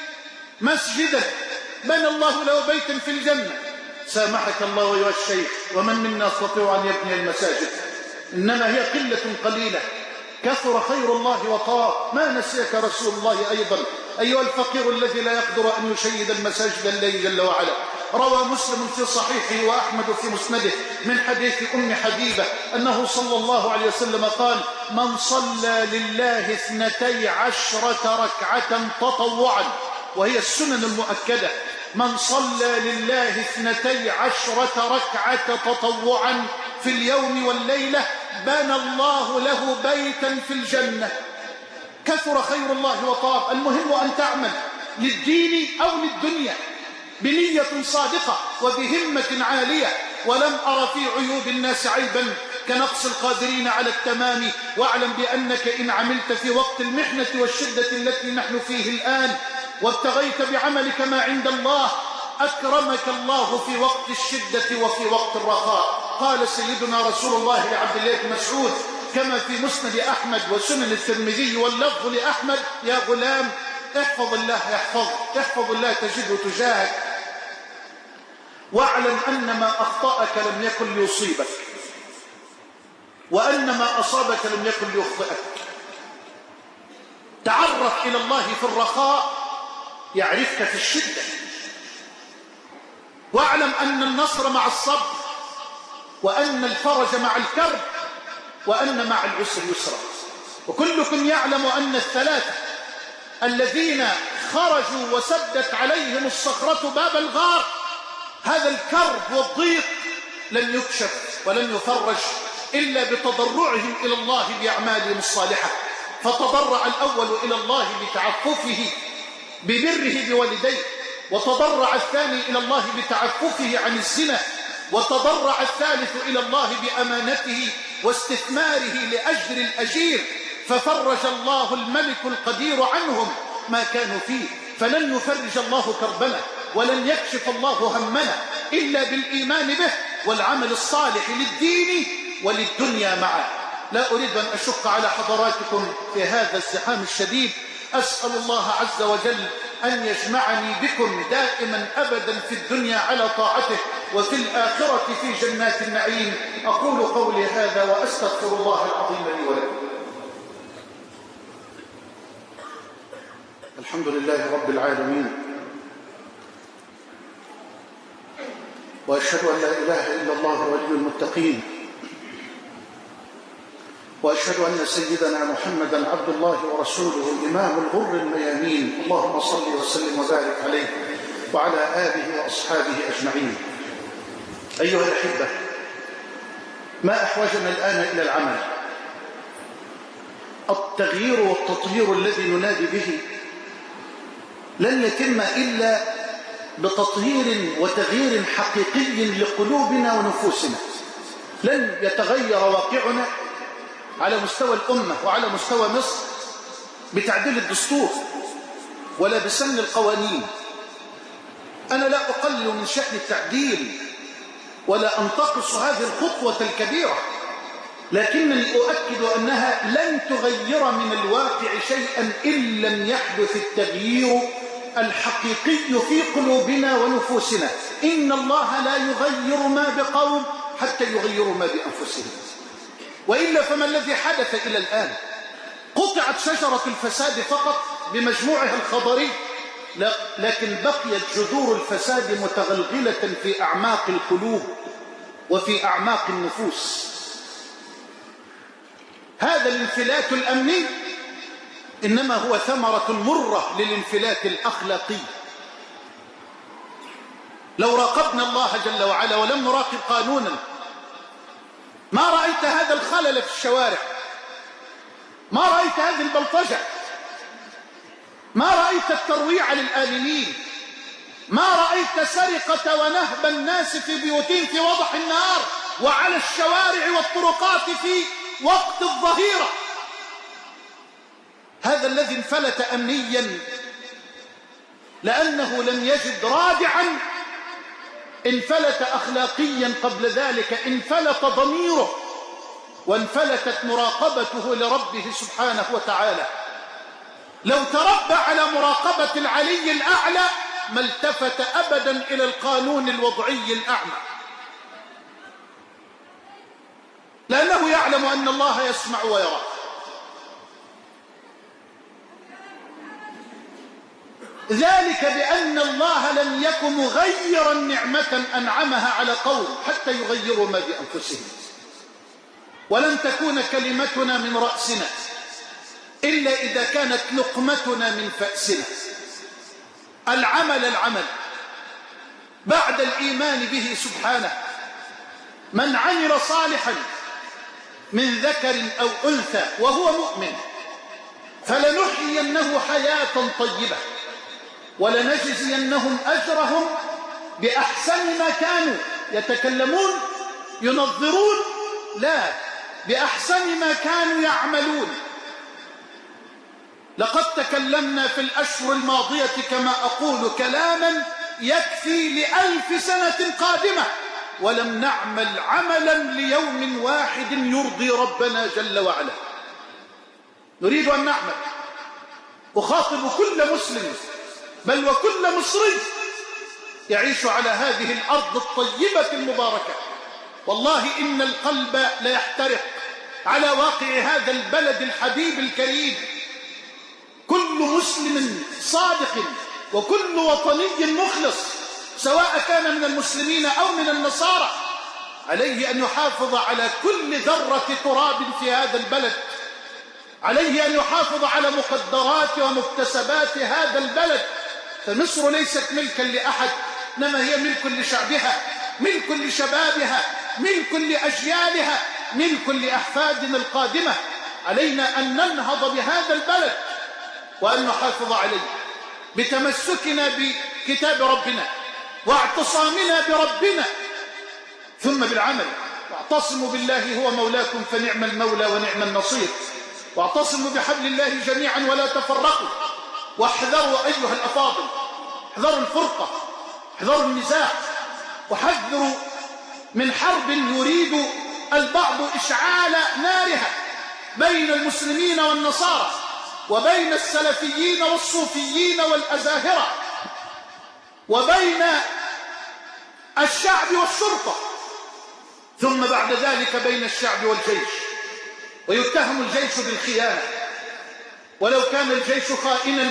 مسجدا بنى الله له بيتا في الجنة. سامحك الله أيها الشيخ، ومن منا يستطيع أن يبني المساجد؟ إنما هي قلة قليلة، كثر خير الله وطاب. ما نسيك رسول الله أيضا أيها الفقير الذي لا يقدر أن يشيد المساجد الله جل وعلا. روى مسلم في صحيحه وأحمد في مسنده من حديث أم حبيبة أنه صلى الله عليه وسلم قال: من صلى لله 12 ركعة تطوعا، وهي السنن المؤكدة، من صلى لله 12 ركعة تطوعا في اليوم والليلة بنى الله له بيتا في الجنة. كثر خير الله وطاب. المهم أن تعمل للدين أو للدنيا بنية صادقة وبهمة عالية. ولم أرى في عيوب الناس عيبا كنقص القادرين على التمام. واعلم بأنك إن عملت في وقت المحنة والشدة التي نحن فيه الآن وابتغيت بعملك ما عند الله أكرمك الله في وقت الشدة وفي وقت الرخاء. قال سيدنا رسول الله لعبد الله بن مسعود كما في مسند أحمد وسنن الترمذي واللفظ لأحمد: يا غلام احفظ الله يحفظك، احفظ الله تجده تجاهك، واعلم أن ما أخطأك لم يكن ليصيبك، وأن ما أصابك لم يكن ليخطئك. تعرف إلى الله في الرخاء يعرفك في الشدة، واعلم أن النصر مع الصبر، وأن الفرج مع الكرب، وأن مع العسر يسرا. وكلكم يعلم أن الثلاثة الذين خرجوا وسدت عليهم الصخرة باب الغار، هذا الكرب والضيق لن يكشف ولن يفرج إلا بتضرعهم إلى الله بأعمالهم الصالحة. فتضرع الأول إلى الله بتعففه ببره بوالديه، وتضرع الثاني إلى الله بتعففه عن الزنا، وتضرع الثالث إلى الله بأمانته واستثماره لأجر الأجير، ففرج الله الملك القدير عنهم ما كانوا فيه. فلن يفرج الله كربنا ولن يكشف الله همنا إلا بالإيمان به والعمل الصالح للدين وللدنيا معا. لا أريد أن أشق على حضراتكم في هذا الزحام الشديد. أسأل الله عز وجل أن يجمعني بكم دائما أبدا في الدنيا على طاعته، وفي الآخرة في جنات النعيم. أقول قولي هذا وأستغفر الله العظيم لي ولكم. الحمد لله رب العالمين، وأشهد أن لا إله إلا الله ولي المتقين، وأشهد أن سيدنا محمدا عبد الله ورسوله إمام الغر الميامين. اللهم صل وسلم وبارك عليه وعلى آله وأصحابه أجمعين. أيها الأحبة، ما أحوجنا الآن إلى العمل. التغيير والتطهير الذي ننادي به لن يتم إلا بتطهير وتغيير حقيقي لقلوبنا ونفوسنا. لن يتغير واقعنا على مستوى الأمة وعلى مستوى مصر بتعديل الدستور ولا بسن القوانين. أنا لا أقلل من شأن التعديل ولا أنتقص هذه الخطوة الكبيرة، لكنني أؤكد أنها لن تغير من الواقع شيئا إن لم يحدث التغيير الحقيقي في قلوبنا ونفوسنا. إن الله لا يغير ما بقوم حتى يغيروا ما بأنفسهم، وإلا فما الذي حدث إلى الآن؟ قطعت شجرة الفساد فقط بمجموعها الخضري، لكن بقيت جذور الفساد متغلغلة في أعماق القلوب وفي أعماق النفوس. هذا الانفلات الأمني إنما هو ثمرة مرة للانفلات الأخلاقي. لو راقبنا الله جل وعلا ولم نراقب قانونا ما رأيت هذا الخلل في الشوارع، ما رأيت هذه البلطجة، ما رأيت الترويع للآمنين، ما رأيت سرقة ونهب الناس في بيوتهم في وضح النهار وعلى الشوارع والطرقات في وقت الظهيرة. هذا الذي انفلت أمنيا لأنه لم يجد رادعا، انفلت أخلاقيا قبل ذلك، انفلت ضميره وانفلتت مراقبته لربه سبحانه وتعالى. لو تربى على مراقبة العلي الأعلى ما التفت أبدا إلى القانون الوضعي الأعمى، لأنه يعلم أن الله يسمع ويرى. ذلك بأن الله لم يكن مغيرا نعمة أنعمها على قوم حتى يغيروا ما بأنفسهم. ولن تكون كلمتنا من رأسنا إلا إذا كانت لقمتنا من فأسنا. العمل بعد الإيمان به سبحانه. من عمل صالحا من ذكر أو أنثى وهو مؤمن فلنحيينه حياة طيبة ولنجزينهم أجرهم بأحسن ما كانوا يتكلمون ينظرون، لا، بأحسن ما كانوا يعملون. لقد تكلمنا في الأشهر الماضية كما أقول كلاما يكفي ل1000 سنة قادمة، ولم نعمل عملا ليوم واحد يرضي ربنا جل وعلا. نريد أن نعمل. أخاطب كل مسلم بل وكل مصري يعيش على هذه الأرض الطيبة المباركة. والله إن القلب ليحترق على واقع هذا البلد الحبيب الكريم. كل مسلم صادق وكل وطني مخلص سواء كان من المسلمين أو من النصارى عليه أن يحافظ على كل ذرة تراب في هذا البلد، عليه أن يحافظ على مقدرات ومكتسبات هذا البلد. فمصر ليست ملكا لأحد، إنما هي ملك لشعبها، ملك لشبابها، ملك لأجيالها، ملك لأحفادنا القادمة. علينا أن ننهض بهذا البلد وأن نحافظ عليه بتمسكنا بكتاب ربنا واعتصامنا بربنا ثم بالعمل. واعتصموا بالله هو مولاكم فنعم المولى ونعم النصير. واعتصموا بحبل الله جميعا ولا تفرقوا. واحذروا أيها الأفاضل، احذروا الفرقة، احذروا النزاع، وحذروا من حرب يريد البعض إشعال نارها بين المسلمين والنصارى وبين السلفيين والصوفيين والأزاهرة وبين الشعب والشرطة، ثم بعد ذلك بين الشعب والجيش. ويتهم الجيش بالخيانة، ولو كان الجيش خائنا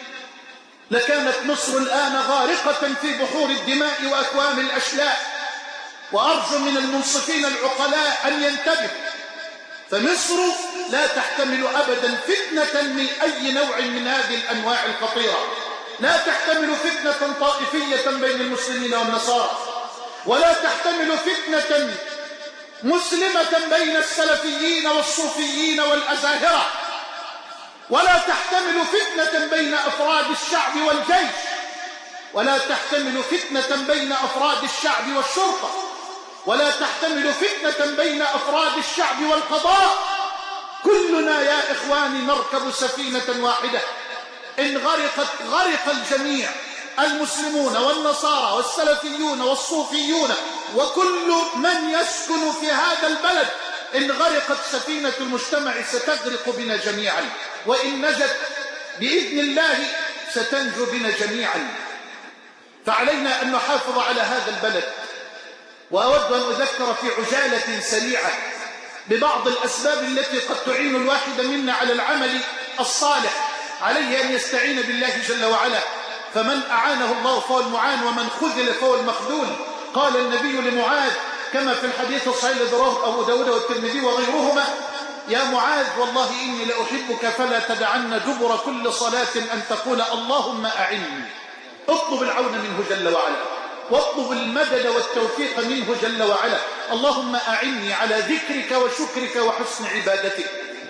لكانت مصر الآن غارقة في بحور الدماء وأكوام الأشلاء. وأرجو من المنصفين العقلاء أن ينتبهوا، فمصر لا تحتمل أبدا فتنة من أي نوع من هذه الأنواع الخطيرة. لا تحتمل فتنة طائفية بين المسلمين والنصارى، ولا تحتمل فتنة مسلمة بين السلفيين والصوفيين والأزاهرة، ولا تحتمل فتنة بين أفراد الشعب والجيش، ولا تحتمل فتنة بين أفراد الشعب والشرطة، ولا تحتمل فتنة بين أفراد الشعب والقضاء. كلنا يا إخواني نركب سفينة واحدة، إن غرق الجميع، المسلمون والنصارى والسلفيون والصوفيون وكل من يسكن في هذا البلد. إن غرقت سفينة المجتمع ستغرق بنا جميعا، وإن نجت بإذن الله ستنجو بنا جميعا. فعلينا أن نحافظ على هذا البلد. وأود أن أذكر في عجالة سريعة ببعض الأسباب التي قد تعين الواحد منا على العمل الصالح. عليه أن يستعين بالله جل وعلا، فمن أعانه الله فهو المعان، ومن خذل فهو المخذول. قال النبي لمعاذ كما في الحديث الصحيح الذي رواه أبو داود والترمذي وغيرهما: يا معاذ والله إني لأحبك فلا تدعن دبر كل صلاة أن تقول اللهم أعني. اطلب العون منه جل وعلا، واطلب المدد والتوفيق منه جل وعلا. اللهم أعني على ذكرك وشكرك وحسن عبادتك.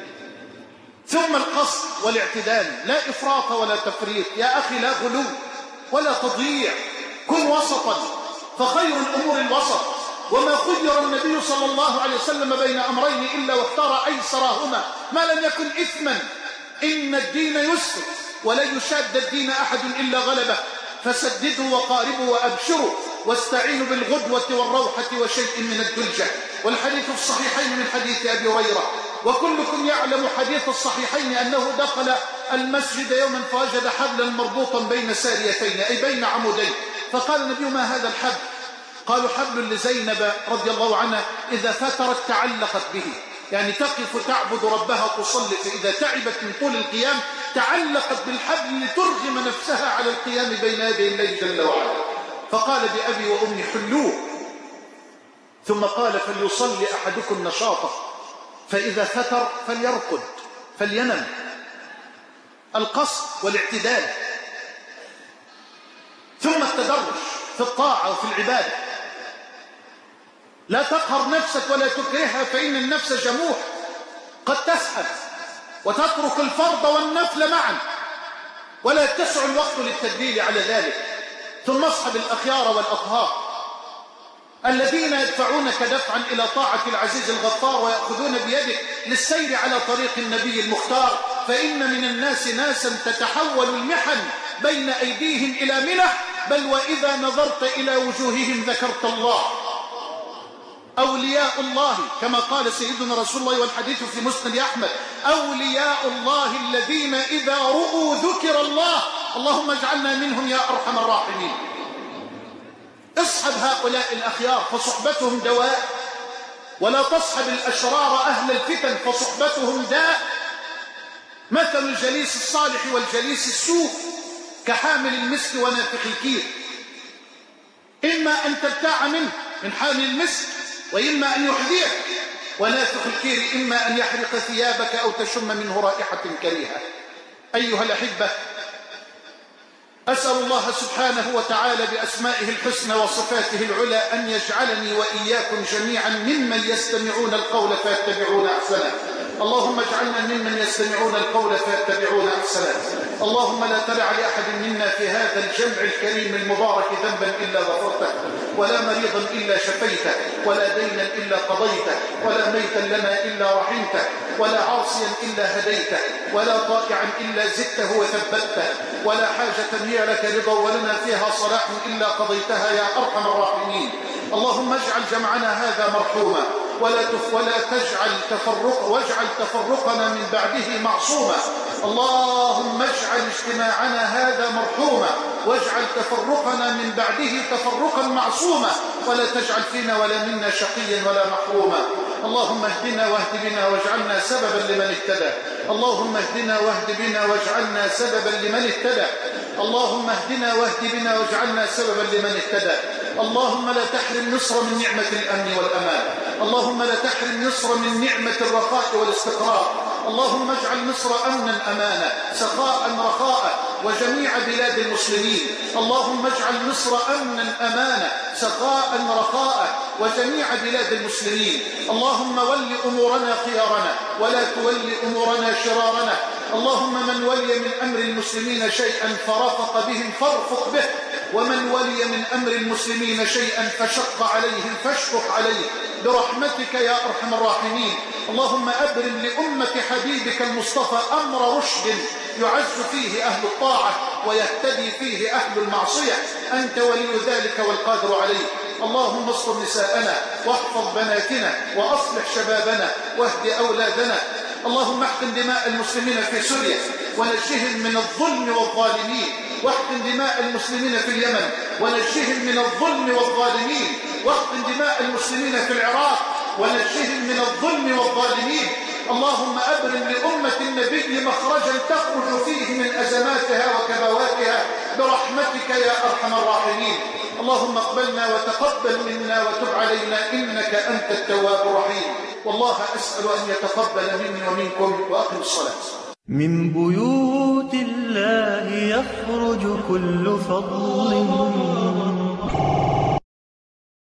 ثم القصد والاعتدال، لا إفراط ولا تفريط. يا أخي لا غلو ولا تضييع، كن وسطا، فخير الأمور الوسط. وما خير النبي صلى الله عليه وسلم بين أمرين إلا واختار أيسرهما ما لم يكن إثما. إن الدين يسر ولن يشاد الدين أحد إلا غلبه، فسددوا وقاربوا وأبشروا واستعينوا بالغدوة والروحة وشيء من الدلجة. والحديث الصحيحين من حديث أبي هريرة، وكلكم يعلم حديث الصحيحين أنه دخل المسجد يوما فوجد حبلا مربوطا بين ساريتين، أي بين عمودين. فقال النبي: ما هذا الحبل؟ قالوا: حبل لزينب رضي الله عنها إذا فترت تعلقت به، يعني تقف تعبد ربها تصلي، فإذا تعبت من طول القيام تعلقت بالحبل لترغم نفسها على القيام بين يدي الله جل وعلا. فقال: بأبي وأمي حلوه. ثم قال: فليصلي أحدكم نشاطه، فإذا فتر فليرقد فلينم. القصد والاعتدال. ثم التدرج في الطاعة وفي العبادة. لا تقهر نفسك ولا تكرهها، فإن النفس جموح قد تسحب وتترك الفرض والنفل معا، ولا تسع الوقت للتدليل على ذلك. ثم اصحب الأخيار والأطهار الذين يدفعونك دفعا إلى طاعة العزيز الغفار، ويأخذون بيدك للسير على طريق النبي المختار. فإن من الناس ناسا تتحول المحن بين أيديهم إلى منح، بل وإذا نظرت إلى وجوههم ذكرت الله. أولياء الله كما قال سيدنا رسول الله، والحديث في مسند أحمد: أولياء الله الذين إذا رؤوا ذكر الله. اللهم اجعلنا منهم يا أرحم الراحمين. اصحب هؤلاء الأخيار فصحبتهم دواء، ولا تصحب الأشرار أهل الفتن فصحبتهم داء. مثل الجليس الصالح والجليس السوء كحامل المسك ونافخ الكير، إما أن تبتاع منه من حامل المسك، وإما أن يحذيك، ونافخ الكير إما أن يحرق ثيابك أو تشم منه رائحة كريهة. أيها الأحبة، أسأل الله سبحانه وتعالى بأسمائه الحسنى وصفاته العلى أن يجعلني وإياكم جميعا ممن يستمعون القول فيتبعون أحسنه. اللهم اجعلنا ممن يستمعون القول فيتبعون أحسنه. اللهم لا تدع لأحد منا في هذا الجمع الكريم المبارك ذنبا إلا غفرته، ولا مريضا إلا شفيته، ولا دينا إلا قضيته، ولا ميتا لنا إلا رحمته، ولا عاصيا إلا هديته، ولا طائعا إلا زدته وثبته، ولا حاجة هي لك رضا ولنا فيها صلاح إلا قضيتها يا أرحم الراحمين. اللهم اجعل جمعنا هذا مرحوما، ولا تجعل واجعل تفرقنا من بعده معصوما. اللهم اجعل اجتماعنا هذا مرحوما، واجعل تفرقنا من بعده تفرقا معصوما، ولا تجعل فينا ولا منا شقيا ولا محروما. اللهم اهدنا واهد بنا واجعلنا سببا لمن اهتدى. اللهم اهدنا واهد بنا واجعلنا سببا لمن اهتدى. اللهم اهدنا واهد بنا واجعلنا سببا لمن اهتدى. اللهم لا تحرم مصر من نعمة الأمن والأمان. اللهم لا تحرم مصر من نعمة الرخاء والاستقرار. اللهم اجعل مصر أمنا أمانا، سخاء رخاء، وجميع بلاد المسلمين. اللهم اجعل مصر أمنا أمانا سخاء رخاء وجميع بلاد المسلمين. اللهم ول أمورنا خيارنا ولا تول أمورنا شرارنا. اللهم من ولي من أمر المسلمين شيئا فرفق بهم فارفق به، ومن ولي من أمر المسلمين شيئا فشق عليهم فاشفق عليه برحمتك يا أرحم الراحمين. اللهم أبرم لأمة حبيبك المصطفى أمر رشد يعز فيه أهل الطاعة ويهتدي فيه أهل المعصية، أنت ولي ذلك والقادر عليه. اللهم استر نساءنا واحفظ بناتنا وأصلح شبابنا واهد أولادنا. اللهم احقن دماء المسلمين في سوريا ونجهم من الظلم والظالمين، واحقن دماء المسلمين في اليمن ونجهم من الظلم والظالمين، واحقن دماء المسلمين في العراق ونجهم من الظلم والظالمين. اللهم أبرم لأمة النبي مخرجا تخرج فيه من أزماتها وكبواتها برحمتك يا أرحم الراحمين. اللهم اقبلنا وتقبل منا وتب علينا إنك أنت التواب الرحيم. والله أسأل أن يتقبل مني ومنكم، وأقم الصلاة. من بيوت الله يخرج كل فضل